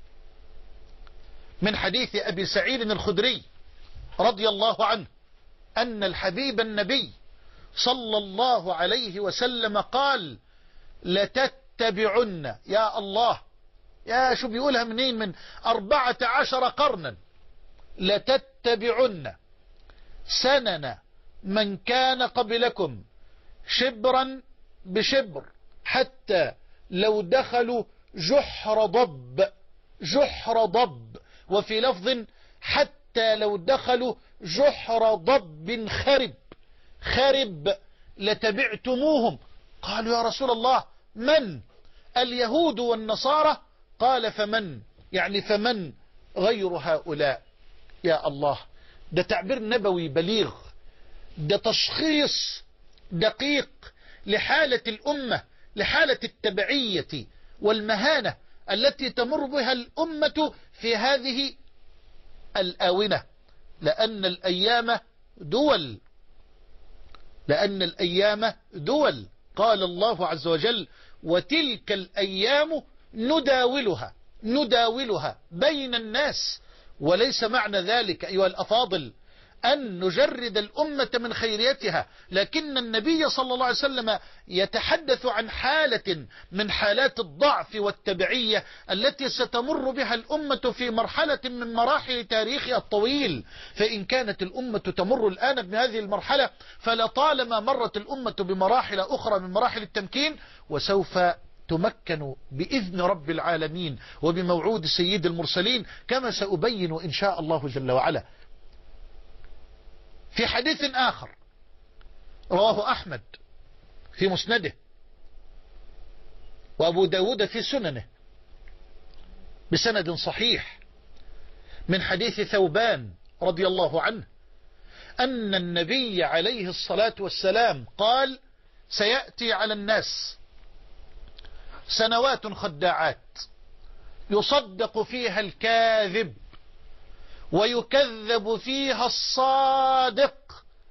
من حديث أبي سعيد الخدري رضي الله عنه أن الحبيب النبي صلى الله عليه وسلم قال: لتتبعن. يا الله، يا شو بيقولها منين؟ من أربعة عشر قرنا. لتتبعن سنن من كان قبلكم شبرا بشبر حتى لو دخلوا جحر ضب، جحر ضب، وفي لفظ حتى لو دخلوا جحر ضب خرب، خرب لتبعتموهم. قالوا يا رسول الله من؟ اليهود والنصارى. قال فمن؟ يعني فمن غير هؤلاء. يا الله، ده تعبير نبوي بليغ، ده تشخيص دقيق لحالة الأمة، لحالة التبعية والمهانة التي تمر بها الأمة في هذه الآونة. لأن الأيام دول، لأن الأيام دول. قال الله عز وجل: وتلك الأيام نداولها، نداولها بين الناس. وليس معنى ذلك أيها الأفاضل أن نجرد الأمة من خيريتها، لكن النبي صلى الله عليه وسلم يتحدث عن حالة من حالات الضعف والتبعية التي ستمر بها الأمة في مرحلة من مراحل تاريخها الطويل. فإن كانت الأمة تمر الآن بهذه المرحلة فلطالما مرت الأمة بمراحل أخرى من مراحل التمكين، وسوف تمكن بإذن رب العالمين وبموعود سيد المرسلين كما سأبين إن شاء الله جل وعلا. في حديث آخر رواه أحمد في مسنده وأبو داود في سننه بسند صحيح من حديث ثوبان رضي الله عنه أن النبي عليه الصلاة والسلام قال: سيأتي على الناس سنوات خداعات يصدق فيها الكاذب ويكذب فيها الصادق،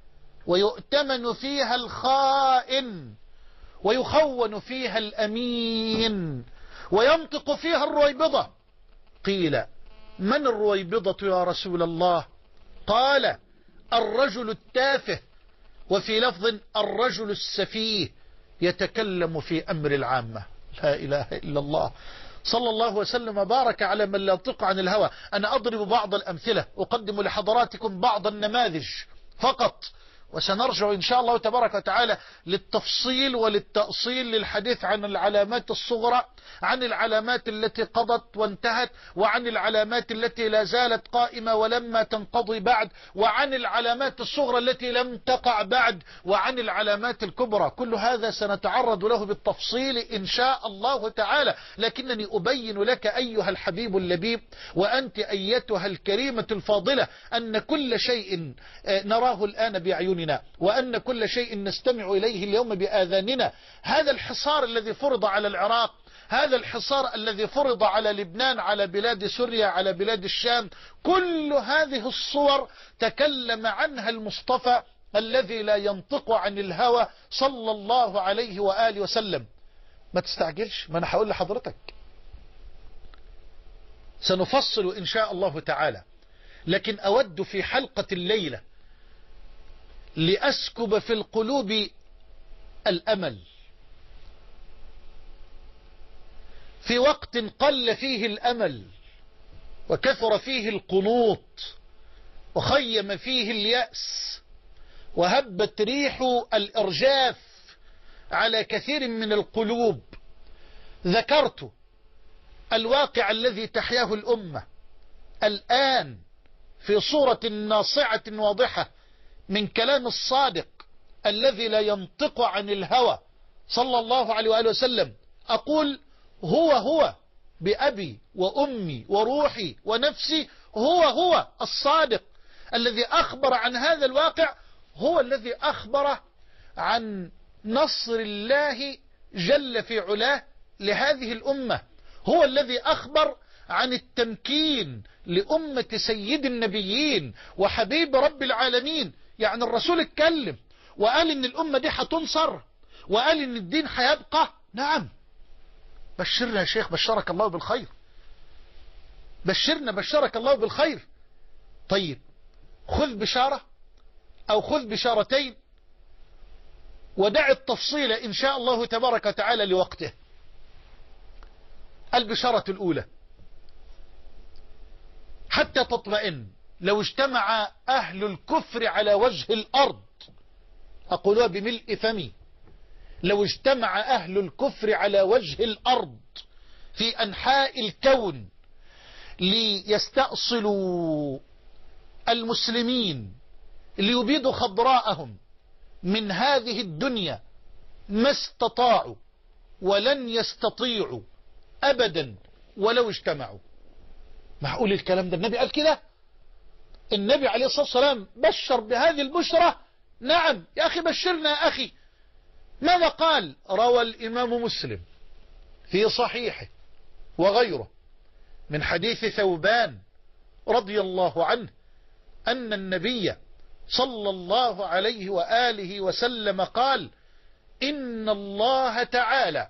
ويؤتمن فيها الخائن ويخون فيها الأمين وينطق فيها الرويبضة. قيل من الرويبضة يا رسول الله؟ قال الرجل التافه، وفي لفظ الرجل السفيه يتكلم في أمر العامة. لا إله إلا الله، صلى الله وسلم وبارك على من لا ينطق عن الهوى. أنا أضرب بعض الأمثلة، أقدم لحضراتكم بعض النماذج فقط، وسنرجع إن شاء الله تبارك وتعالى للتفصيل وللتأصيل للحديث عن العلامات الصغرى، عن العلامات التي قضت وانتهت، وعن العلامات التي لا زالت قائمة ولما تنقضي بعد، وعن العلامات الصغرى التي لم تقع بعد، وعن العلامات الكبرى. كل هذا سنتعرض له بالتفصيل إن شاء الله تعالى، لكنني أبين لك أيها الحبيب اللبيب وأنت أيتها الكريمة الفاضلة أن كل شيء نراه الآن بأعيننا، وأن كل شيء نستمع إليه اليوم بآذاننا، هذا الحصار الذي فرض على العراق، هذا الحصار الذي فرض على لبنان، على بلاد سوريا، على بلاد الشام، كل هذه الصور تكلم عنها المصطفى الذي لا ينطق عن الهوى صلى الله عليه وآله وسلم. ما تستعجلش، ما أنا هقول لحضرتك، سنفصل إن شاء الله تعالى، لكن أود في حلقة الليلة لأسكب في القلوب الأمل في وقت قل فيه الأمل وكثر فيه القنوط وخيم فيه اليأس وهبت ريح الإرجاف على كثير من القلوب. ذكرت الواقع الذي تحياه الأمة الآن في صورة ناصعة واضحة من كلام الصادق الذي لا ينطق عن الهوى صلى الله عليه وآله وسلم. أقول هو هو بأبي وأمي وروحي ونفسي، هو هو الصادق الذي أخبر عن هذا الواقع، هو الذي أخبر عن نصر الله جل في علاه لهذه الأمة، هو الذي أخبر عن التمكين لأمة سيد النبيين وحبيب رب العالمين. يعني الرسول اتكلم وقال ان الأمة دي هتنصر، وقال ان الدين هيبقى. نعم، بشرنا يا شيخ، بشرك الله بالخير، بشرنا بشرك الله بالخير. طيب خذ بشارة او خذ بشارتين ودع التفصيل ان شاء الله تبارك وتعالى لوقته. البشارة الأولى حتى تطمئن، لو اجتمع أهل الكفر على وجه الأرض، أقولها بملء فمي، لو اجتمع أهل الكفر على وجه الأرض في أنحاء الكون ليستأصلوا المسلمين ليبيدوا خضراءهم من هذه الدنيا، ما استطاعوا ولن يستطيعوا أبدا ولو اجتمعوا. معقول الكلام ده؟ النبي قال كده؟ النبي عليه الصلاة والسلام بشر بهذه البشرة؟ نعم يا أخي، بشرنا يا أخي. ماذا قال؟ روى الإمام مسلم في صحيحه وغيره من حديث ثوبان رضي الله عنه أن النبي صلى الله عليه وآله وسلم قال: إن الله تعالى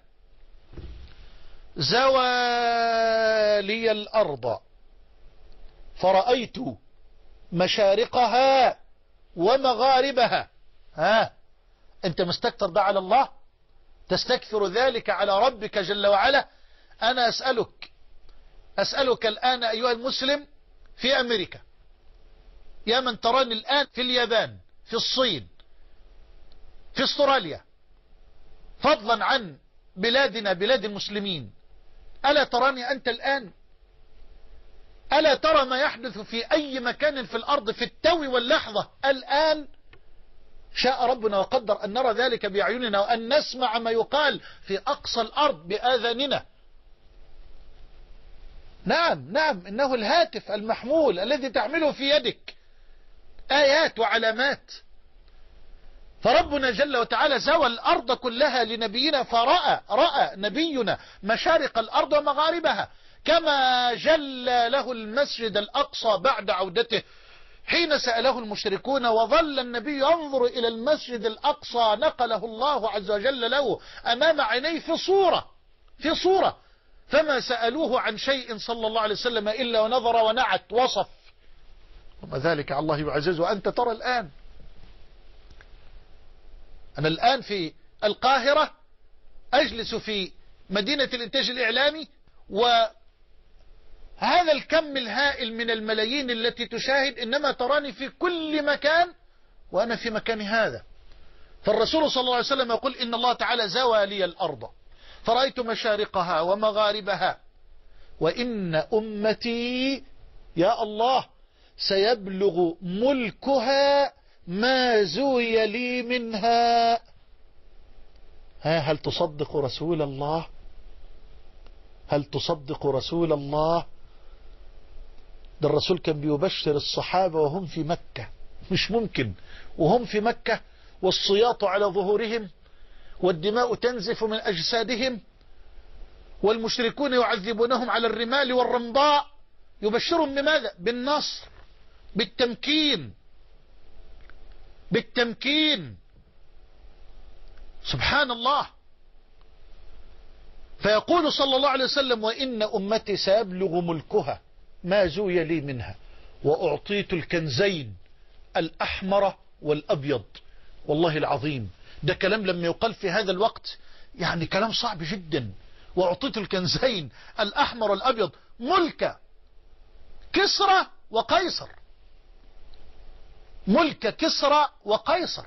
زوى لي الأرض فرأيت مشارقها ومغاربها. ها، أنت مستكثر ده على الله؟ تستكثر ذلك على ربك جل وعلا؟ أنا أسألك أسألك الآن أيها المسلم في أمريكا، يا من تراني الآن في اليابان، في الصين، في استراليا، فضلا عن بلادنا بلاد المسلمين، ألا تراني أنت الآن؟ ألا ترى ما يحدث في أي مكان في الأرض في التو واللحظة الآن؟ شاء ربنا وقدر أن نرى ذلك بأعيننا وأن نسمع ما يقال في أقصى الأرض بآذاننا. نعم نعم، إنه الهاتف المحمول الذي تحمله في يدك آيات وعلامات. فربنا جل وتعالى زوى الأرض كلها لنبينا، فرأى رأى نبينا مشارق الأرض ومغاربها، كما جل له المسجد الأقصى بعد عودته حين سأله المشركون وظل النبي ينظر إلى المسجد الأقصى نقله الله عز وجل له أمام عينيه في صورة في صورة فما سألوه عن شيء صلى الله عليه وسلم إلا ونظر ونعت وصف. وما ذلك على الله يعزز. وأنت ترى الآن، أنا الآن في القاهرة أجلس في مدينة الإنتاج الإعلامي، وهذا الكم الهائل من الملايين التي تشاهد إنما تراني في كل مكان وأنا في مكان هذا. فالرسول صلى الله عليه وسلم يقول إن الله تعالى زوى لي الأرض فرأيت مشارقها ومغاربها وإن أمتي يا الله سيبلغ ملكها ما زوي لي منها. ها هل تصدق رسول الله؟ هل تصدق رسول الله؟ ده الرسول كان بيبشر الصحابة وهم في مكة، مش ممكن وهم في مكة والصياط على ظهورهم والدماء تنزف من أجسادهم والمشركون يعذبونهم على الرمال والرمضاء، يبشرهم بماذا؟ بالنصر، بالتمكين، بالتمكين. سبحان الله. فيقول صلى الله عليه وسلم وإن أمتي سيبلغ ملكها ما زوي لي منها وأعطيت الكنزين الأحمر والأبيض. والله العظيم ده كلام لما يقال في هذا الوقت يعني كلام صعب جدا. وأعطيت الكنزين الأحمر والأبيض، ملك كسرى وقيصر، ملك كسرى وقيصر.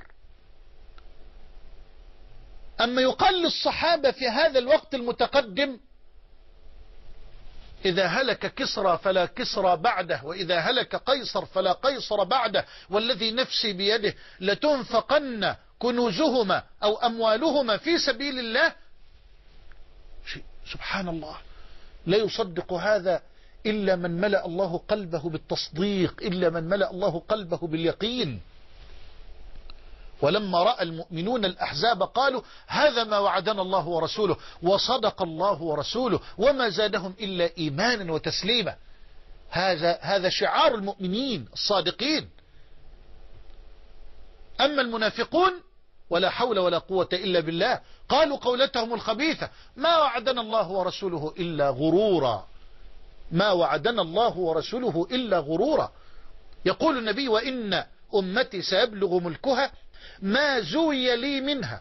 أما يقال للصحابة في هذا الوقت المتقدم إذا هلك كسرى فلا كسرى بعده، وإذا هلك قيصر فلا قيصر بعده، والذي نفسي بيده لتنفقن كنوزهما أو أموالهما في سبيل الله. سبحان الله، لا يصدق هذا إلا من ملأ الله قلبه بالتصديق، إلا من ملأ الله قلبه باليقين. ولما رأى المؤمنون الأحزاب قالوا هذا ما وعدنا الله ورسوله، وصدق الله ورسوله وما زادهم إلا إيمانا وتسليما. هذا هذا شعار المؤمنين الصادقين. أما المنافقون ولا حول ولا قوة إلا بالله، قالوا قولتهم الخبيثة ما وعدنا الله ورسوله إلا غرورا، ما وعدنا الله ورسوله إلا غرورا. يقول النبي وإن أمتي سيبلغ ملكها ما زوي لي منها.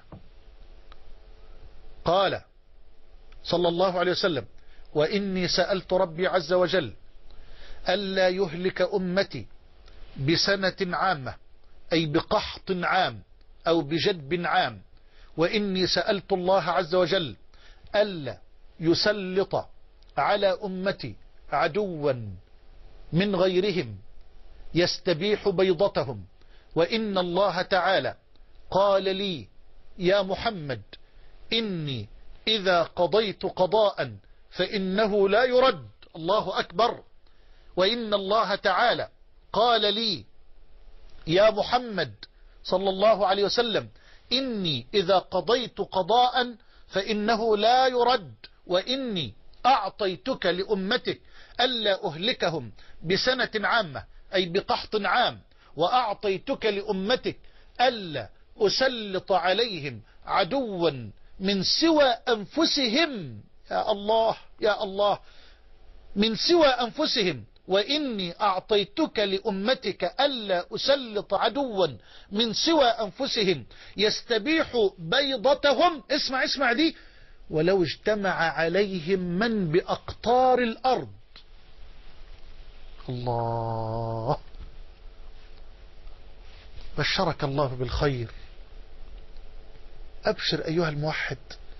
قال صلى الله عليه وسلم وإني سألت ربي عز وجل ألا يهلك أمتي بسنة عامة، أي بقحط عام أو بجدب عام، وإني سألت الله عز وجل ألا يسلط على أمتي عدوا من غيرهم يستبيح بيضتهم، وإن الله تعالى قال لي يا محمد إني إذا قضيت قضاء فإنه لا يرد. الله أكبر. وإن الله تعالى قال لي يا محمد صلى الله عليه وسلم إني إذا قضيت قضاء فإنه لا يرد، وإني أعطيتك لأمتك ألا أهلكهم بسنة عامة أي بقحط عام، وأعطيتك لأمتك ألا أسلط عليهم عدوا من سوى أنفسهم. يا الله يا الله، من سوى أنفسهم. وإني أعطيتك لأمتك ألا أسلط عدوا من سوى أنفسهم يستبيح بيضتهم. اسمع اسمع دي، ولو اجتمع عليهم من بأقطار الأرض. الله، بشرك الله بالخير. أبشر أيها الموحد،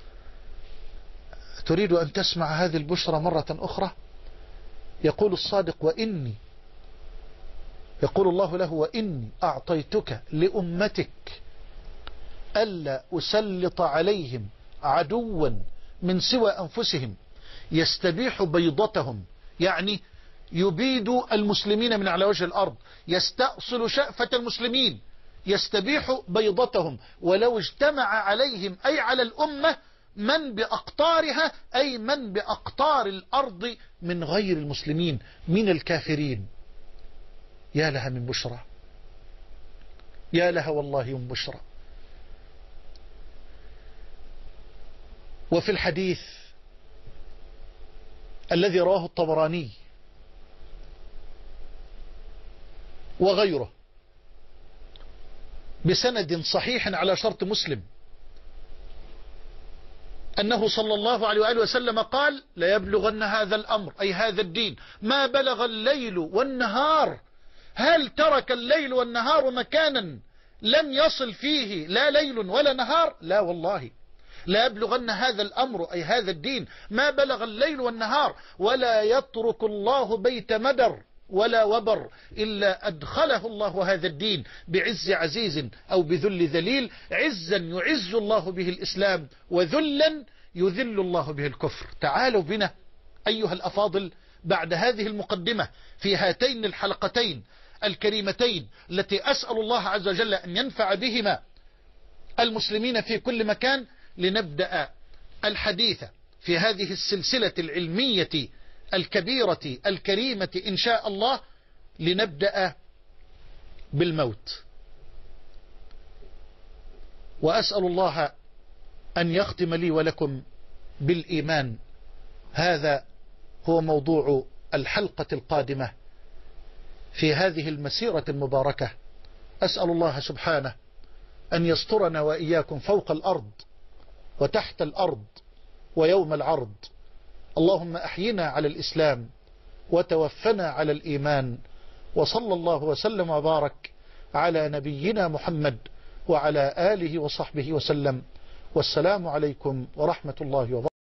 تريد أن تسمع هذه البشرى مرة أخرى؟ يقول الصادق وإني، يقول الله له وإني أعطيتك لأمتك ألا أسلط عليهم عدوا من سوى أنفسهم يستبيح بيضتهم، يعني يبيد المسلمين من على وجه الأرض، يستأصل شأفة المسلمين، يستبيح بيضتهم. ولو اجتمع عليهم أي على الأمة من بأقطارها، أي من بأقطار الأرض من غير المسلمين من الكافرين. يا لها من بشرى، يا لها والله من بشرى. وفي الحديث الذي رواه الطبراني وغيره بسند صحيح على شرط مسلم أنه صلى الله عليه وآله وسلم قال: لا يبلغن هذا الأمر، أي هذا الدين، ما بلغ الليل والنهار. هل ترك الليل والنهار مكانا لم يصل فيه لا ليل ولا نهار؟ لا والله. لا يبلغن هذا الأمر، أي هذا الدين، ما بلغ الليل والنهار، ولا يترك الله بيت مدر ولا وبر إلا أدخله الله هذا الدين بعز عزيز أو بذل ذليل. عزا يعز الله به الإسلام، وذلا يذل الله به الكفر. تعالوا بنا أيها الأفاضل بعد هذه المقدمة في هاتين الحلقتين الكريمتين التي أسأل الله عز وجل أن ينفع بهما المسلمين في كل مكان، لنبدأ الحديث في هذه السلسلة العلمية الكبيرة الكريمة إن شاء الله. لنبدأ بالموت، وأسأل الله أن يختم لي ولكم بالإيمان. هذا هو موضوع الحلقة القادمة في هذه المسيرة المباركة. أسأل الله سبحانه أن يسترنا وإياكم فوق الأرض وتحت الأرض ويوم العرض. اللهم أحينا على الإسلام وتوفنا على الإيمان. وصلى الله وسلم وبارك على نبينا محمد وعلى آله وصحبه وسلم. والسلام عليكم ورحمة الله وبركاته.